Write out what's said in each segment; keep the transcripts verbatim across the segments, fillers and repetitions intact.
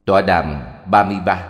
Tọa đàm ba mươi ba.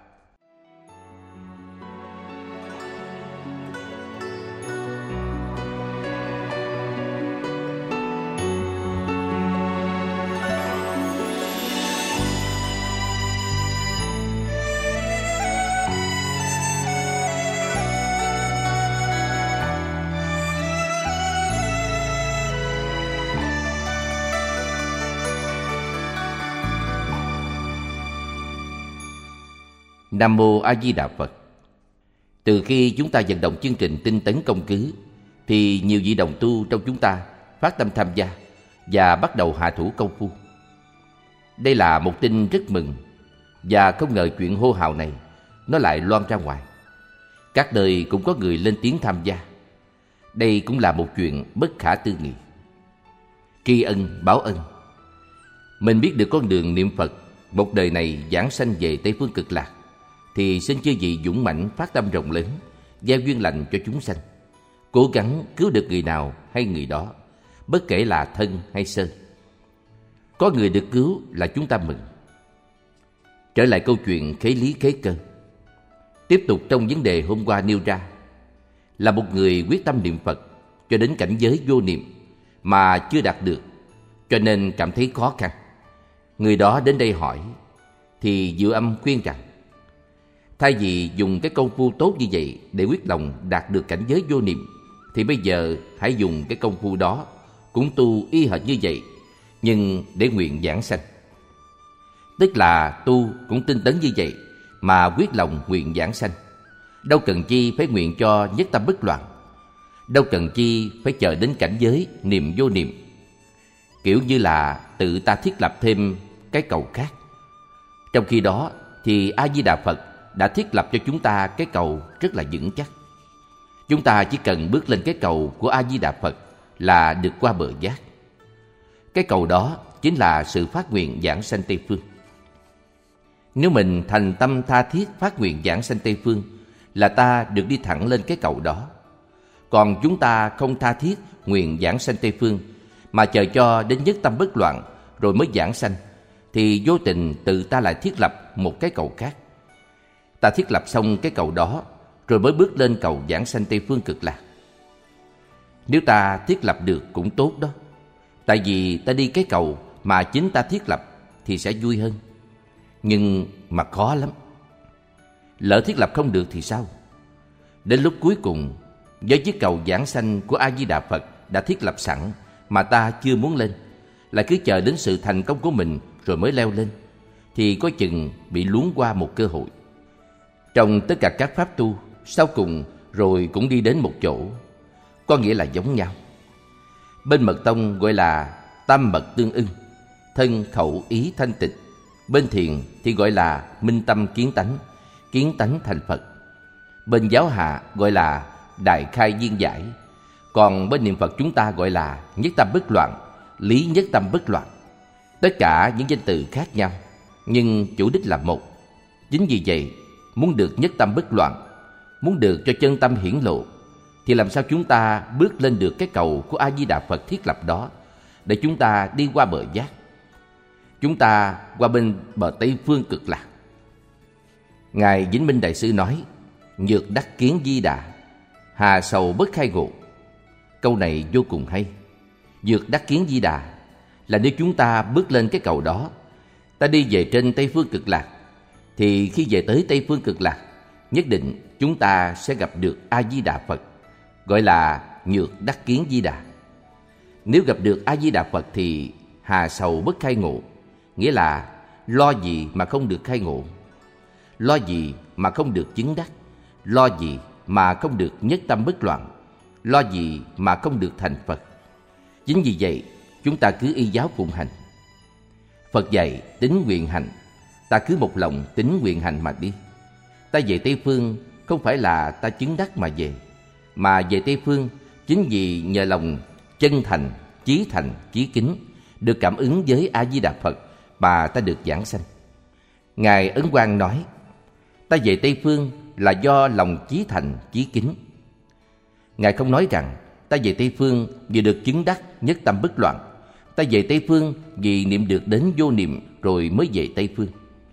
Nam Mô A Di Đà Phật. Từ khi chúng ta vận động chương trình tinh tấn công cứ, thì nhiều vị đồng tu trong chúng ta phát tâm tham gia và bắt đầu hạ thủ công phu. Đây là một tin rất mừng, và không ngờ chuyện hô hào này nó lại loan ra ngoài. Các nơi cũng có người lên tiếng tham gia. Đây cũng là một chuyện bất khả tư nghị. Tri ân báo ân. Mình biết được con đường niệm Phật một đời này giảng sanh về Tây Phương Cực Lạc, thì xin chư vị dũng mãnh phát tâm rộng lớn, gieo duyên lành cho chúng sanh, cố gắng cứu được người nào hay người đó, bất kể là thân hay sơ. Có người được cứu là chúng ta mừng. Trở lại câu chuyện khế lý khế cơ. Tiếp tục trong vấn đề hôm qua nêu ra, là một người quyết tâm niệm Phật cho đến cảnh giới vô niệm mà chưa đạt được, cho nên cảm thấy khó khăn. Người đó đến đây hỏi, thì Diệu Âm khuyên rằng, thay vì dùng cái công phu tốt như vậy để quyết lòng đạt được cảnh giới vô niệm, thì bây giờ hãy dùng cái công phu đó cũng tu y hệt như vậy, nhưng để nguyện giảng sanh. Tức là tu cũng tinh tấn như vậy mà quyết lòng nguyện giảng sanh. Đâu cần chi phải nguyện cho nhất tâm bất loạn, đâu cần chi phải chờ đến cảnh giới niệm vô niệm. Kiểu như là tự ta thiết lập thêm cái cầu khác. Trong khi đó thì A-di-đà Phật đã thiết lập cho chúng ta cái cầu rất là vững chắc. Chúng ta chỉ cần bước lên cái cầu của A-di-đà Phật là được qua bờ giác. Cái cầu đó chính là sự phát nguyện giảng sanh Tây Phương. Nếu mình thành tâm tha thiết phát nguyện giảng sanh Tây Phương, là ta được đi thẳng lên cái cầu đó. Còn chúng ta không tha thiết nguyện giảng sanh Tây Phương, mà chờ cho đến nhất tâm bất loạn rồi mới giảng sanh, thì vô tình tự ta lại thiết lập một cái cầu khác. Ta thiết lập xong cái cầu đó rồi mới bước lên cầu giảng sanh Tây Phương Cực Lạc. Nếu ta thiết lập được cũng tốt đó, tại vì ta đi cái cầu mà chính ta thiết lập thì sẽ vui hơn. Nhưng mà khó lắm. Lỡ thiết lập không được thì sao? Đến lúc cuối cùng, với chiếc cầu giảng sanh của A-di-đà Phật đã thiết lập sẵn mà ta chưa muốn lên, lại cứ chờ đến sự thành công của mình rồi mới leo lên, thì có chừng bị luống qua một cơ hội. Trong tất cả các pháp tu, sau cùng rồi cũng đi đến một chỗ, có nghĩa là giống nhau. Bên Mật Tông gọi là tam mật tương ưng, thân khẩu ý thanh tịnh. Bên Thiền thì gọi là minh tâm kiến tánh, kiến tánh thành Phật. Bên Giáo Hạ gọi là đại khai viên giải. Còn bên niệm Phật chúng ta gọi là nhất tâm bất loạn, lý nhất tâm bất loạn. Tất cả những danh từ khác nhau, nhưng chủ đích là một. Chính vì vậy, muốn được nhất tâm bất loạn, muốn được cho chân tâm hiển lộ, thì làm sao chúng ta bước lên được cái cầu của A-di-đà Phật thiết lập đó, để chúng ta đi qua bờ giác, chúng ta qua bên bờ Tây Phương Cực Lạc. Ngài Vĩnh Minh Đại Sư nói, nhược đắc kiến di đà, hà sầu bất khai ngộ. Câu này vô cùng hay. Nhược đắc kiến di đà là nếu chúng ta bước lên cái cầu đó, ta đi về trên Tây Phương Cực Lạc, thì khi về tới Tây Phương Cực Lạc, nhất định chúng ta sẽ gặp được A-di-đà Phật, gọi là nhược đắc kiến di đà. Nếu gặp được A-di-đà Phật thì hà sầu bất khai ngộ, nghĩa là lo gì mà không được khai ngộ, lo gì mà không được chứng đắc, lo gì mà không được nhất tâm bất loạn, lo gì mà không được thành Phật. Chính vì vậy, chúng ta cứ y giáo phụng hành. Phật dạy tín nguyện hành, ta cứ một lòng tín nguyện hành mà đi. Ta về Tây Phương không phải là ta chứng đắc mà về, mà về Tây Phương chính vì nhờ lòng chân thành, chí thành, chí kính, được cảm ứng với A-di-đà Phật mà ta được giảng sanh. Ngài Ấn Quang nói, ta về Tây Phương là do lòng chí thành, chí kính. Ngài không nói rằng ta về Tây Phương vì được chứng đắc nhất tâm bất loạn, ta về Tây Phương vì niệm được đến vô niệm rồi mới về Tây Phương.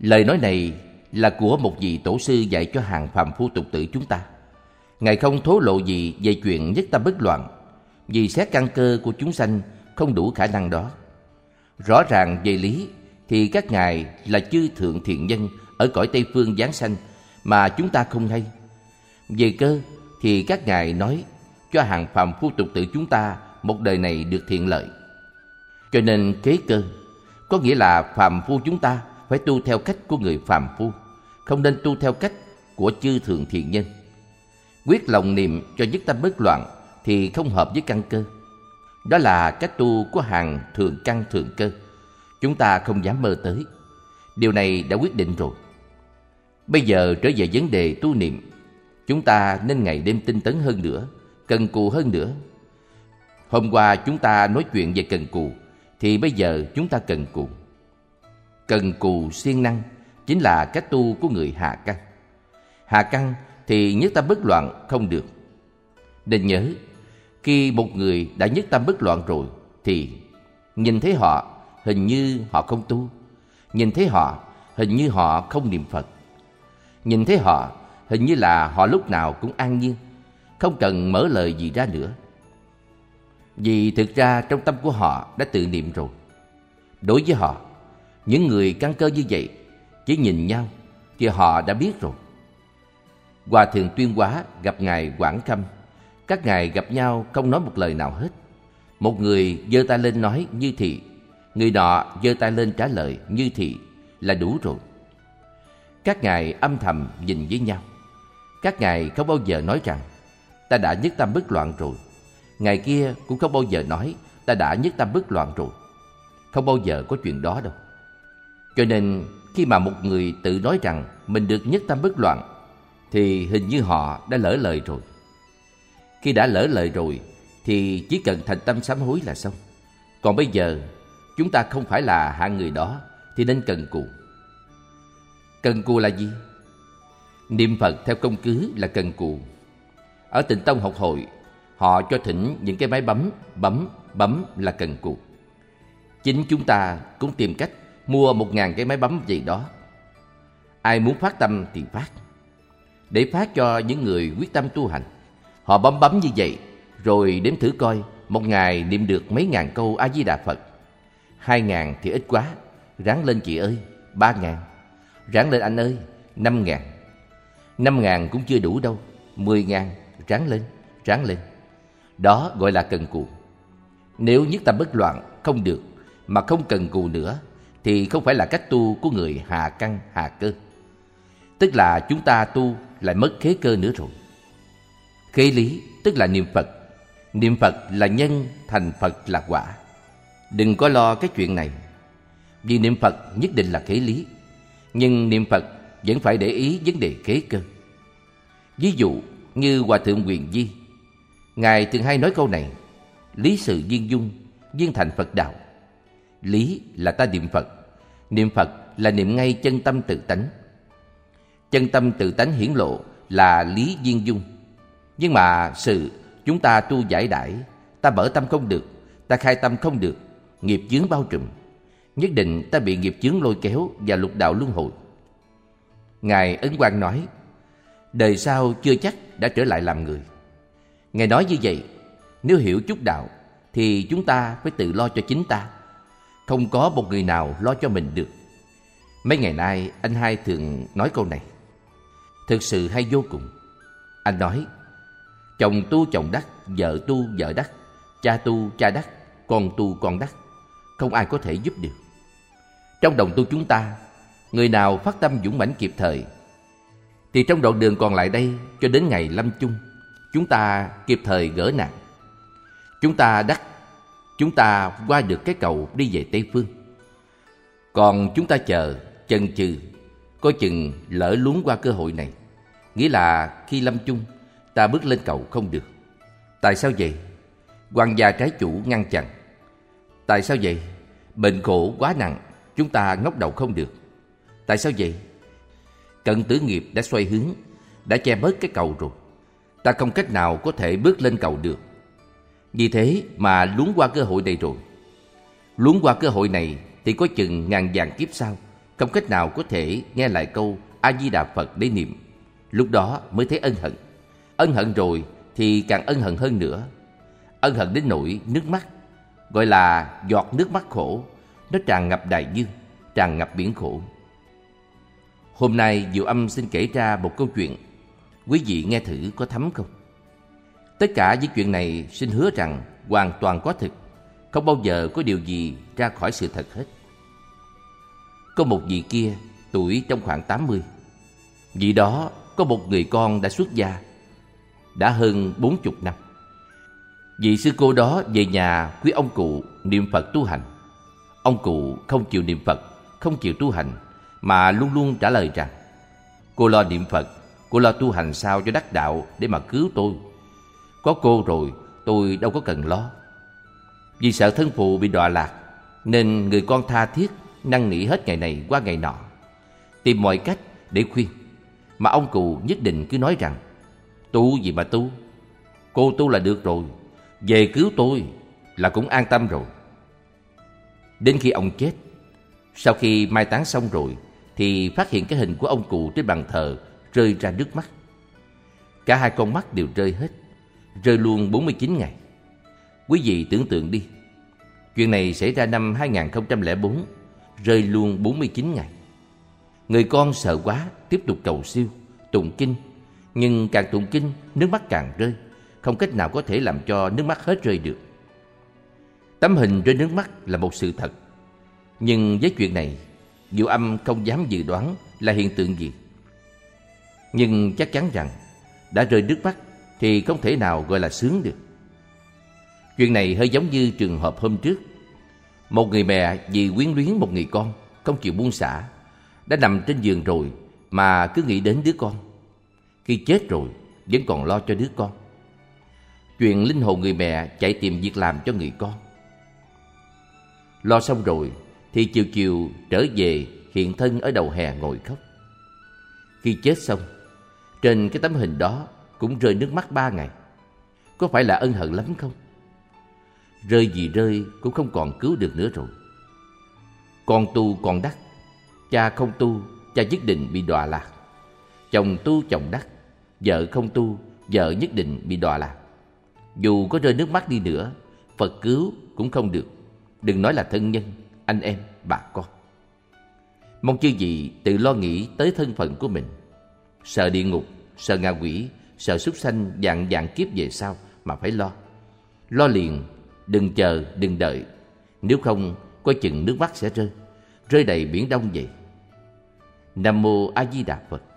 Lời nói này là của một vị tổ sư dạy cho hàng phàm phu tục tử chúng ta. Ngài không thố lộ gì về chuyện nhất tâm bất loạn, vì xét căn cơ của chúng sanh không đủ khả năng đó. Rõ ràng về lý thì các ngài là chư thượng thiện nhân ở cõi Tây Phương giáng sanh mà chúng ta không hay. Về cơ thì các ngài nói cho hàng phàm phu tục tử chúng ta một đời này được thiện lợi. Cho nên kế cơ có nghĩa là phàm phu chúng ta phải tu theo cách của người phàm phu, không nên tu theo cách của chư thượng thiện nhân. Quyết lòng niệm cho nhất tâm bất loạn thì không hợp với căn cơ. Đó là cách tu của hàng thường căn thường cơ. Chúng ta không dám mơ tới. Điều này đã quyết định rồi. Bây giờ trở về vấn đề tu niệm, chúng ta nên ngày đêm tinh tấn hơn nữa, cần cù hơn nữa. Hôm qua chúng ta nói chuyện về cần cù, thì bây giờ chúng ta cần cù. Cần cù siêng năng chính là cách tu của người hạ căn. Hạ căn thì nhất tâm bất loạn không được. Nên nhớ, khi một người đã nhất tâm bất loạn rồi thì nhìn thấy họ hình như họ không tu, nhìn thấy họ hình như họ không niệm Phật, nhìn thấy họ hình như là họ lúc nào cũng an nhiên, không cần mở lời gì ra nữa. Vì thực ra trong tâm của họ đã tự niệm rồi. Đối với họ, những người căn cơ như vậy chỉ nhìn nhau thì họ đã biết rồi. Hòa thượng Tuyên Hóa gặp ngài Quảng Khâm, các ngài gặp nhau không nói một lời nào hết. Một người giơ tay lên nói như thị, người nọ giơ tay lên trả lời như thị là đủ rồi. Các ngài âm thầm nhìn với nhau. Các ngài không bao giờ nói rằng ta đã nhất tâm bất loạn rồi. Ngài kia cũng không bao giờ nói ta đã nhất tâm bất loạn rồi. Không bao giờ có chuyện đó đâu. Cho nên khi mà một người tự nói rằng mình được nhất tâm bất loạn thì hình như họ đã lỡ lời rồi. Khi đã lỡ lời rồi thì chỉ cần thành tâm sám hối là xong. Còn bây giờ chúng ta không phải là hạng người đó thì nên cần cù. Cần cù là gì? Niệm Phật theo công cứ là cần cù. Ở Tịnh Tông học hội, họ cho thỉnh những cái máy bấm, bấm, bấm là cần cù. Chính chúng ta cũng tìm cách mua một ngàn cái máy bấm gì đó. Ai muốn phát tâm thì phát. Để phát cho những người quyết tâm tu hành. Họ bấm bấm như vậy, rồi đếm thử coi một ngày niệm được mấy ngàn câu A-di-đà Phật. Hai ngàn thì ít quá, ráng lên chị ơi, ba ngàn. Ráng lên anh ơi, năm ngàn. Năm ngàn cũng chưa đủ đâu, mười ngàn, ráng lên, ráng lên. Đó gọi là cần cù. Nếu nhất tâm bất loạn không được, mà không cần cù nữa, thì không phải là cách tu của người hạ căn hạ cơ. Tức là chúng ta tu lại mất khế cơ nữa rồi. Khế lý tức là niệm Phật. Niệm Phật là nhân, thành Phật là quả. Đừng có lo cái chuyện này. Vì niệm Phật nhất định là khế lý, nhưng niệm Phật vẫn phải để ý vấn đề khế cơ. Ví dụ như Hòa thượng Quyền Di, ngài thường hay nói câu này: lý sự viên dung, viên thành Phật đạo. Lý là ta niệm Phật, niệm Phật là niệm ngay chân tâm tự tánh. Chân tâm tự tánh hiển lộ là lý viên dung. Nhưng mà sự chúng ta tu giải đãi, ta mở tâm không được, ta khai tâm không được, nghiệp chướng bao trùm, nhất định ta bị nghiệp chướng lôi kéo và lục đạo luân hồi. Ngài Ấn Quang nói, đời sau chưa chắc đã trở lại làm người. Ngài nói như vậy, nếu hiểu chút đạo thì chúng ta phải tự lo cho chính ta. Không có một người nào lo cho mình được. Mấy ngày nay anh hai thường nói câu này, thực sự hay vô cùng. Anh nói, chồng tu chồng đắc, vợ tu vợ đắc, cha tu cha đắc, con tu con đắc. Không ai có thể giúp được. Trong đồng tu chúng ta, người nào phát tâm dũng mãnh kịp thời, thì trong đoạn đường còn lại đây cho đến ngày lâm chung, chúng ta kịp thời gỡ nạn. Chúng ta đắc, chúng ta qua được cái cầu đi về Tây Phương. Còn chúng ta chờ, chần chừ, coi chừng lỡ luống qua cơ hội này. Nghĩa là khi lâm chung, ta bước lên cầu không được. Tại sao vậy? Quan gia trái chủ ngăn chặn. Tại sao vậy? Bệnh khổ quá nặng, chúng ta ngóc đầu không được. Tại sao vậy? Cận tử nghiệp đã xoay hướng, đã che bớt cái cầu rồi. Ta không cách nào có thể bước lên cầu được. Vì thế mà luống qua cơ hội này rồi. Luống qua cơ hội này thì có chừng ngàn vạn kiếp sau không cách nào có thể nghe lại câu A-di-đà Phật để niệm. Lúc đó mới thấy ân hận. Ân hận rồi thì càng ân hận hơn nữa. Ân hận đến nỗi nước mắt, gọi là giọt nước mắt khổ, nó tràn ngập đại dương, tràn ngập biển khổ. Hôm nay Diệu Âm xin kể ra một câu chuyện, quý vị nghe thử có thấm không? Tất cả những chuyện này xin hứa rằng hoàn toàn có thực, không bao giờ có điều gì ra khỏi sự thật hết. Có một vị kia, tuổi trong khoảng tám mươi. Vị đó có một người con đã xuất gia, đã hơn bốn chục năm. Vị sư cô đó về nhà quý ông cụ niệm Phật tu hành. Ông cụ không chịu niệm Phật, không chịu tu hành, mà luôn luôn trả lời rằng: cô lo niệm Phật, cô lo tu hành sao cho đắc đạo để mà cứu tôi. Có cô rồi, tôi đâu có cần lo. Vì sợ thân phụ bị đọa lạc, nên người con tha thiết năn nỉ hết ngày này qua ngày nọ, tìm mọi cách để khuyên. Mà ông cụ nhất định cứ nói rằng: tu gì mà tu, cô tu là được rồi, về cứu tôi là cũng an tâm rồi. Đến khi ông chết, sau khi mai táng xong rồi, thì phát hiện cái hình của ông cụ trên bàn thờ rơi ra nước mắt. Cả hai con mắt đều rơi hết, rơi luôn bốn mươi chín ngày. Quý vị tưởng tượng đi, chuyện này xảy ra năm hai nghìn không trăm lẻ bốn, rơi luôn bốn mươi chín ngày. Người con sợ quá, tiếp tục cầu siêu, tụng kinh. Nhưng càng tụng kinh, nước mắt càng rơi, không cách nào có thể làm cho nước mắt hết rơi được. Tấm hình rơi nước mắt là một sự thật. Nhưng với chuyện này, Diệu Âm không dám dự đoán là hiện tượng gì. Nhưng chắc chắn rằng đã rơi nước mắt thì không thể nào gọi là sướng được. Chuyện này hơi giống như trường hợp hôm trước. Một người mẹ vì quyến luyến một người con, không chịu buông xả, đã nằm trên giường rồi mà cứ nghĩ đến đứa con. Khi chết rồi vẫn còn lo cho đứa con. Chuyện linh hồn người mẹ chạy tìm việc làm cho người con. Lo xong rồi thì chiều chiều trở về hiện thân ở đầu hè ngồi khóc. Khi chết xong, trên cái tấm hình đó cũng rơi nước mắt ba ngày. Có phải là ân hận lắm không? Rơi gì rơi cũng không còn cứu được nữa rồi. Con tu con đắc, cha không tu, cha nhất định bị đọa lạc. Chồng tu chồng đắc, vợ không tu, vợ nhất định bị đọa lạc. Dù có rơi nước mắt đi nữa, Phật cứu cũng không được, đừng nói là thân nhân, anh em, bà con. Mong chư vị tự lo nghĩ tới thân phận của mình. Sợ địa ngục, sợ ngạ quỷ, sợ súc sanh vạn vạn kiếp về sau mà phải lo. Lo liền, đừng chờ, đừng đợi. Nếu không, coi chừng nước mắt sẽ rơi, rơi đầy biển đông vậy. Nam Mô A Di Đà Phật.